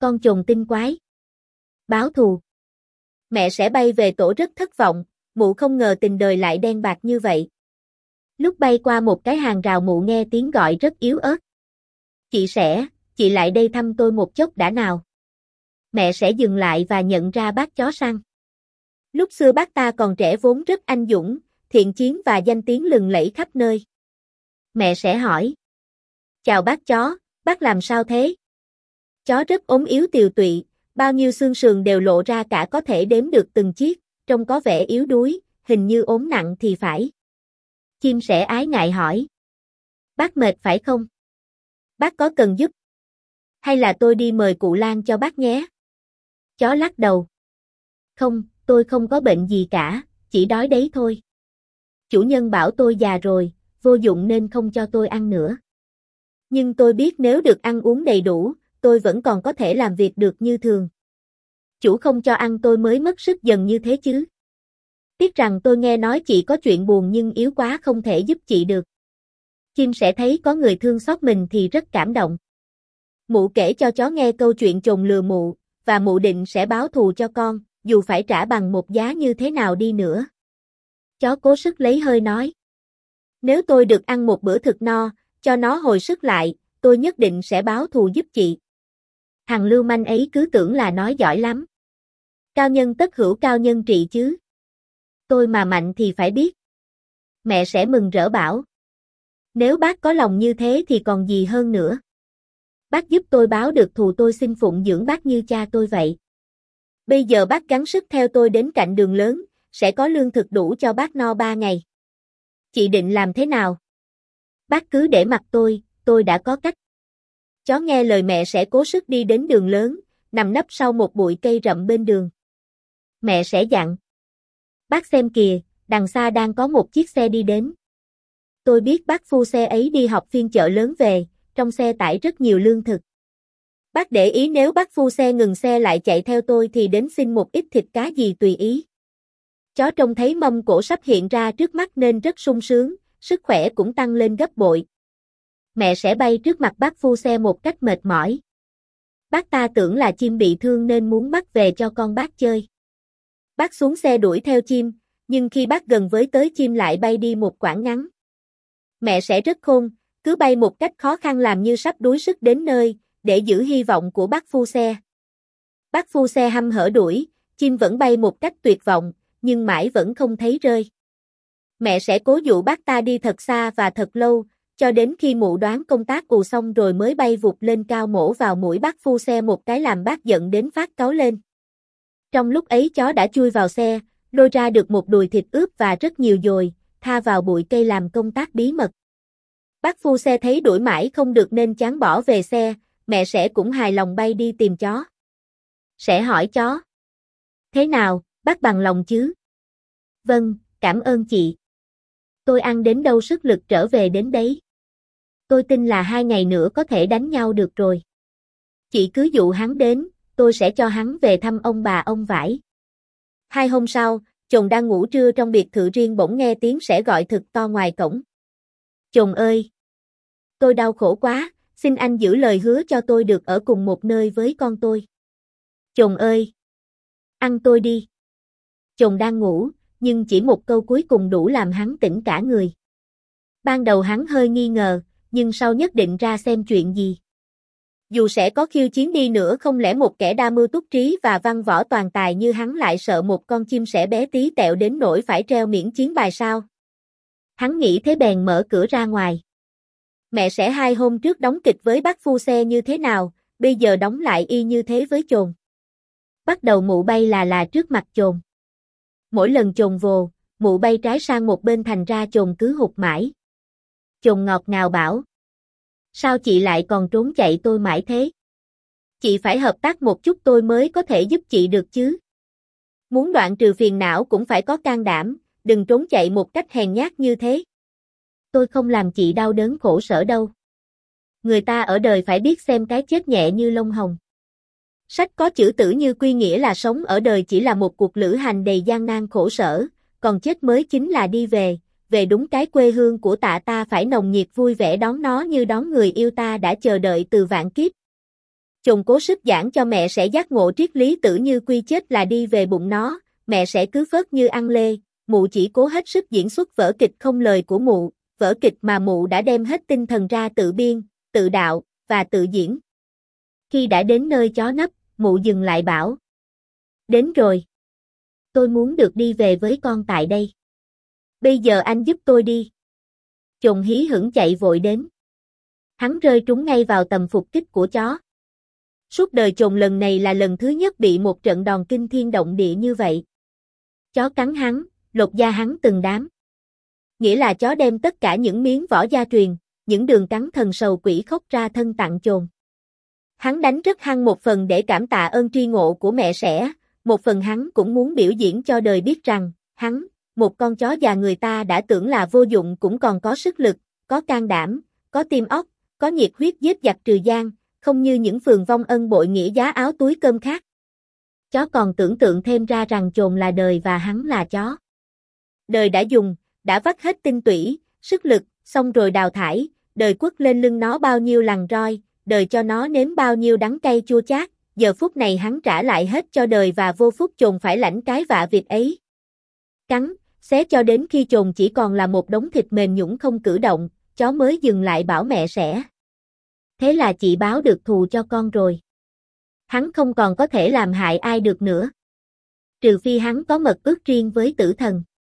con chồn tinh quái. Báo thù. Mẹ sẽ bay về tổ rất thất vọng, mụ không ngờ tình đời lại đen bạc như vậy. Lúc bay qua một cái hàng rào mụ nghe tiếng gọi rất yếu ớt. Chị lại đây thăm tôi một chốc đã nào. Mẹ sẽ dừng lại và nhận ra bác chó săn. Lúc xưa bác ta còn trẻ vốn rất anh dũng, thiện chiến và danh tiếng lừng lẫy khắp nơi. Mẹ sẽ hỏi. Chào bác chó, bác làm sao thế? Chó rất ốm yếu tiều tụy, bao nhiêu xương sườn đều lộ ra cả có thể đếm được từng chiếc, trông có vẻ yếu đuối, hình như ốm nặng thì phải. Chim sẻ ái ngại hỏi. Bác mệt phải không? Bác có cần giúp? Hay là tôi đi mời cụ Lan cho bác nhé? Chó lắc đầu. Không, tôi không có bệnh gì cả, chỉ đói đấy thôi. Chủ nhân bảo tôi già rồi, vô dụng nên không cho tôi ăn nữa. Nhưng tôi biết nếu được ăn uống đầy đủ, tôi vẫn còn có thể làm việc được như thường. Chủ không cho ăn tôi mới mất sức dần như thế chứ. Tiếc rằng tôi nghe nói chị có chuyện buồn nhưng yếu quá không thể giúp chị được. Chim sẻ thấy có người thương xót mình thì rất cảm động. Mụ kể cho chó nghe câu chuyện chồn lừa mụ, và mụ định sẽ báo thù cho con, dù phải trả bằng một giá như thế nào đi nữa. Chó cố sức lấy hơi nói. Nếu tôi được ăn một bữa thực no, cho nó hồi sức lại, tôi nhất định sẽ báo thù giúp chị. Thằng lưu manh ấy cứ tưởng là nói giỏi lắm. Cao nhân tất hữu cao nhân trị chứ. Tôi mà mạnh thì phải biết. Mẹ sẽ mừng rỡ bảo. Nếu bác có lòng như thế thì còn gì hơn nữa. Bác giúp tôi báo được thù tôi xin phụng dưỡng bác như cha tôi vậy. Bây giờ bác gắng sức theo tôi đến cạnh đường lớn, sẽ có lương thực đủ cho bác no 3 ngày. Chị định làm thế nào? Bác cứ để mặc tôi đã có cách. Chó nghe lời mẹ sẽ cố sức đi đến đường lớn, nằm nấp sau một bụi cây rậm bên đường. Mẹ sẽ dặn. Bác xem kìa, đằng xa đang có một chiếc xe đi đến. Tôi biết bác phu xe ấy đi họp phiên chợ lớn về, trong xe tải rất nhiều lương thực. Bác để ý nếu bác phu xe ngừng xe lại chạy theo tôi thì đến xin một ít thịt cá gì tùy ý. Chó trông thấy mâm cỗ sắp hiện ra trước mắt nên rất sung sướng, sức khỏe cũng tăng lên gấp bội. Mẹ sẽ bay trước mặt bác phu xe một cách mệt mỏi. Bác ta tưởng là chim bị thương nên muốn bắt về cho con bác chơi. Bác xuống xe đuổi theo chim, nhưng khi bác gần với tới chim lại bay đi một quãng ngắn. Mẹ sẽ rất khôn, cứ bay một cách khó khăn làm như sắp đuối sức đến nơi, để giữ hy vọng của bác phu xe. Bác phu xe hăm hở đuổi, chim vẫn bay một cách tuyệt vọng, nhưng mãi vẫn không thấy rơi. Mẹ sẽ cố dụ bác ta đi thật xa và thật lâu, cho đến khi mụ đoán công tác ù xong rồi mới bay vụt lên cao mổ vào mũi bác phu xe một cái làm bác giận đến phát cáu lên. Trong lúc ấy chó đã chui vào xe, lôi ra được một đùi thịt ướp và rất nhiều dồi, tha vào bụi cây làm công tác bí mật. Bác phu xe thấy đuổi mãi không được nên chán bỏ về xe, mẹ sẽ cũng hài lòng bay đi tìm chó. Sẽ hỏi chó. Thế nào, bác bằng lòng chứ? Vâng, cảm ơn chị. Tôi ăn đến đâu sức lực trở về đến đấy. Tôi tin là 2 ngày nữa có thể đánh nhau được rồi. Chị cứ dụ hắn đến, tôi sẽ cho hắn về thăm ông bà ông vải. 2 hôm sau, chồng đang ngủ trưa trong biệt thự riêng bỗng nghe tiếng sẽ gọi thật to ngoài cổng. Chồng ơi! Tôi đau khổ quá, xin anh giữ lời hứa cho tôi được ở cùng một nơi với con tôi. Chồng ơi! Ăn tôi đi! Chồng đang ngủ, nhưng chỉ một câu cuối cùng đủ làm hắn tỉnh cả người. Ban đầu hắn hơi nghi ngờ, nhưng sau nhất định ra xem chuyện gì. Dù sẽ có khiêu chiến đi nữa không lẽ một kẻ đa mưu túc trí và văn võ toàn tài như hắn lại sợ một con chim sẻ bé tí tẹo đến nỗi phải treo miễn chiến bài sao? Hắn nghĩ thế bèn mở cửa ra ngoài. Mẹ sẽ 2 hôm trước đóng kịch với bác phu xe như thế nào, bây giờ đóng lại y như thế với chồn. Bắt đầu mụ bay là trước mặt chồn. Mỗi lần chồn vồ, mụ bay trái sang một bên thành ra chồn cứ hụt mãi. Chồn ngọt ngào bảo. Sao chị lại còn trốn chạy tôi mãi thế? Chị phải hợp tác một chút tôi mới có thể giúp chị được chứ. Muốn đoạn trừ phiền não cũng phải có can đảm, đừng trốn chạy một cách hèn nhát như thế. Tôi không làm chị đau đớn khổ sở đâu. Người ta ở đời phải biết xem cái chết nhẹ như lông hồng. Sách có chữ tử như quy nghĩa là sống ở đời chỉ là một cuộc lữ hành đầy gian nan khổ sở, còn chết mới chính là đi về đúng cái quê hương của ta phải nồng nhiệt vui vẻ đón nó như đón người yêu ta đã chờ đợi từ vạn kiếp. Chồn cố sức giảng cho mẹ sẽ giác ngộ triết lý tử như quy chết là đi về bụng nó, mẹ sẽ cứ phớt như ăn lê, mụ chỉ cố hết sức diễn xuất vở kịch không lời của mụ, vở kịch mà mụ đã đem hết tinh thần ra tự biên, tự đạo, và tự diễn. Khi đã đến nơi chó nấp, mụ dừng lại bảo. Đến rồi. Tôi muốn được đi về với con tại đây. Bây giờ anh giúp tôi đi. Chồn hí hửng chạy vội đến. Hắn rơi trúng ngay vào tầm phục kích của chó. Suốt đời Chồn lần này là lần thứ nhất bị một trận đòn kinh thiên động địa như vậy. Chó cắn hắn, lột da hắn từng đám. Nghĩa là chó đem tất cả những miếng vỏ da truyền, những đường cắn thần sầu quỷ khóc ra thân tặng Chồn. Hắn đánh rất hăng một phần để cảm tạ ơn tri ngộ của mẹ sẻ, một phần hắn cũng muốn biểu diễn cho đời biết rằng, hắn, một con chó già người ta đã tưởng là vô dụng cũng còn có sức lực, có can đảm, có tim óc, có nhiệt huyết giết giặc trừ gian, không như những phường vong ân bội nghĩa giá áo túi cơm khác. Chó còn tưởng tượng thêm ra rằng Chồn là đời và hắn là chó. Đời đã dùng, đã vắt hết tinh tủy, sức lực, xong rồi đào thải, đời quất lên lưng nó bao nhiêu lằn roi, đời cho nó nếm bao nhiêu đắng cay chua chát, giờ phút này hắn trả lại hết cho đời và vô phúc Chồn phải lãnh cái vạ việc ấy. Cắn, xé cho đến khi Chồn chỉ còn là một đống thịt mềm nhũn không cử động, chó mới dừng lại bảo mẹ sẻ. Thế là chị báo được thù cho con rồi. Hắn không còn có thể làm hại ai được nữa. Trừ phi hắn có mật ước riêng với tử thần.